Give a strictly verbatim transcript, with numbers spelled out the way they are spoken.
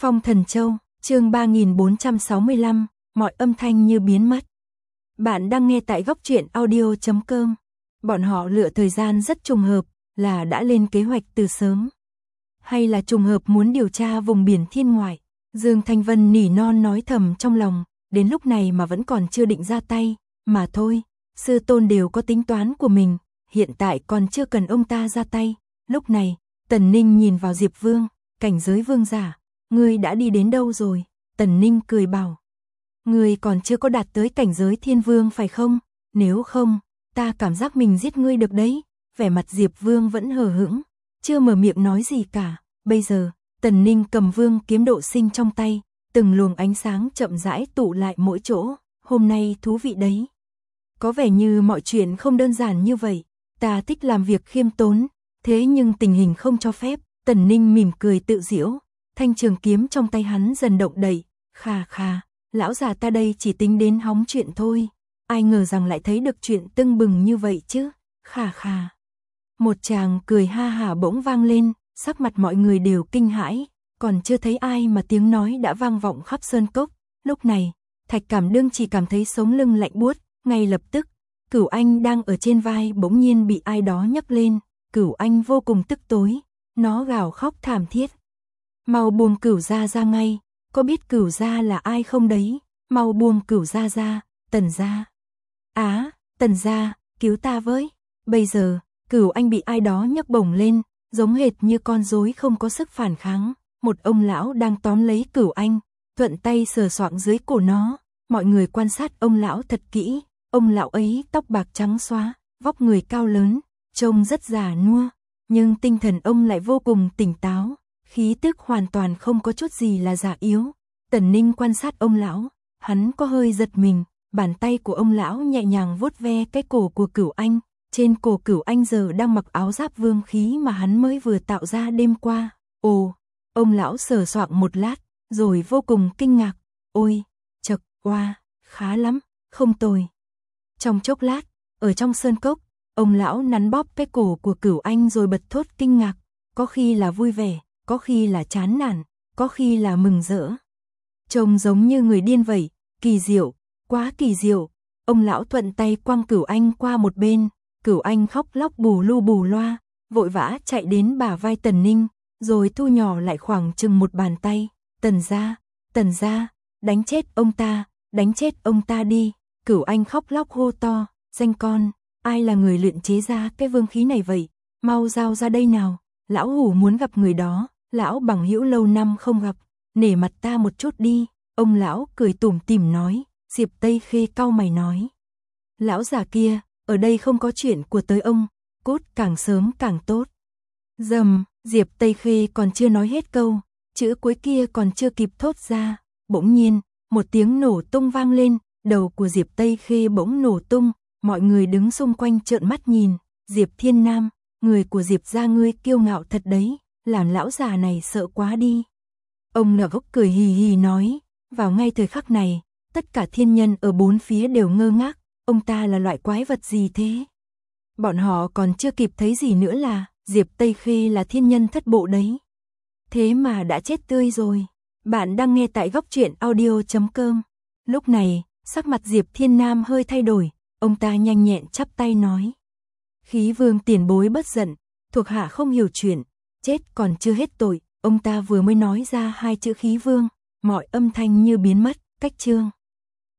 Phong Thần Châu, chương ba nghìn bốn trăm sáu mươi lăm, mọi âm thanh như biến mất. Bạn đang nghe tại góc truyện audio chấm com. Bọn họ lựa thời gian rất trùng hợp, là đã lên kế hoạch từ sớm. Hay là trùng hợp muốn điều tra vùng biển thiên ngoại. Dương Thanh Vân nỉ non nói thầm trong lòng, đến lúc này mà vẫn còn chưa định ra tay, mà thôi, sư tôn đều có tính toán của mình, hiện tại còn chưa cần ông ta ra tay. Lúc này, Tần Ninh nhìn vào Diệp Vương, cảnh giới vương giả, ngươi đã đi đến đâu rồi? Tần Ninh cười bảo, ngươi còn chưa có đạt tới cảnh giới thiên vương phải không? Nếu không, ta cảm giác mình giết ngươi được đấy. Vẻ mặt Diệp Vương vẫn hờ hững, chưa mở miệng nói gì cả. Bây giờ, Tần Ninh cầm vương kiếm độ sinh trong tay, từng luồng ánh sáng chậm rãi tụ lại mỗi chỗ. Hôm nay thú vị đấy. Có vẻ như mọi chuyện không đơn giản như vậy. Ta thích làm việc khiêm tốn, thế nhưng tình hình không cho phép. Tần Ninh mỉm cười tự giễu, thanh trường kiếm trong tay hắn dần động đậy. Khà khà, lão già ta đây chỉ tính đến hóng chuyện thôi, ai ngờ rằng lại thấy được chuyện tưng bừng như vậy chứ. Khà khà. Một tràng cười ha hả bỗng vang lên, sắc mặt mọi người đều kinh hãi, còn chưa thấy ai mà tiếng nói đã vang vọng khắp sơn cốc. Lúc này, Thạch Cảm Đương chỉ cảm thấy sống lưng lạnh buốt, ngay lập tức, Cửu Anh đang ở trên vai bỗng nhiên bị ai đó nhấc lên. Cửu Anh vô cùng tức tối, nó gào khóc thảm thiết. Mau buông Cửu gia ra ngay, có biết Cửu gia là ai không đấy? Mau buông Cửu gia ra, Tần gia. Á, Tần gia, cứu ta với. Bây giờ, Cửu Anh bị ai đó nhấc bổng lên, giống hệt như con rối không có sức phản kháng. Một ông lão đang tóm lấy Cửu Anh, thuận tay sờ soạng dưới cổ nó. Mọi người quan sát ông lão thật kỹ, ông lão ấy tóc bạc trắng xóa, vóc người cao lớn, trông rất già nua, nhưng tinh thần ông lại vô cùng tỉnh táo, khí tức hoàn toàn không có chút gì là già yếu. Tần Ninh quan sát ông lão, hắn có hơi giật mình, bàn tay của ông lão nhẹ nhàng vuốt ve cái cổ của Cửu Anh. Trên cổ Cửu Anh giờ đang mặc áo giáp vương khí mà hắn mới vừa tạo ra đêm qua. Ồ, ông lão sờ soạng một lát, rồi vô cùng kinh ngạc. Ôi, chậc, oa, khá lắm, không tồi. Trong chốc lát, ở trong sơn cốc, ông lão nắn bóp cái cổ của Cửu Anh rồi bật thốt kinh ngạc, có khi là vui vẻ, có khi là chán nản, có khi là mừng rỡ. Trông giống như người điên vậy, kỳ diệu, quá kỳ diệu. Ông lão thuận tay quăng Cửu Anh qua một bên, Cửu Anh khóc lóc bù lu bù loa, vội vã chạy đến bả vai Tần Ninh, rồi thu nhỏ lại khoảng chừng một bàn tay. Tần gia, Tần gia, đánh chết ông ta, đánh chết ông ta đi. Cửu Anh khóc lóc hô to, danh con, ai là người luyện chế ra cái vương khí này vậy? Mau giao ra đây nào, lão hủ muốn gặp người đó, lão bằng hữu lâu năm không gặp, nể mặt ta một chút đi. Ông lão cười tủm tỉm nói. Diệp Tây Khê cau mày nói, lão già kia, ở đây không có chuyện của tới ông, cút càng sớm càng tốt. Dầm, Diệp Tây Khê còn chưa nói hết câu, chữ cuối kia còn chưa kịp thốt ra, bỗng nhiên, một tiếng nổ tung vang lên, đầu của Diệp Tây Khê bỗng nổ tung, mọi người đứng xung quanh trợn mắt nhìn. Diệp Thiên Nam, người của Diệp gia ngươi kiêu ngạo thật đấy, làm lão già này sợ quá đi. Ông ngả gốc cười hì hì nói, vào ngay thời khắc này, tất cả thiên nhân ở bốn phía đều ngơ ngác, ông ta là loại quái vật gì thế? Bọn họ còn chưa kịp thấy gì nữa là, Diệp Tây Khê là thiên nhân thất bộ đấy. Thế mà đã chết tươi rồi. Bạn đang nghe tại góc truyện audio chấm com. Lúc này, sắc mặt Diệp Thiên Nam hơi thay đổi, ông ta nhanh nhẹn chắp tay nói. Khí vương tiền bối bất giận, thuộc hạ không hiểu chuyện, chết còn chưa hết tội. Ông ta vừa mới nói ra hai chữ khí vương, mọi âm thanh như biến mất. Cách chương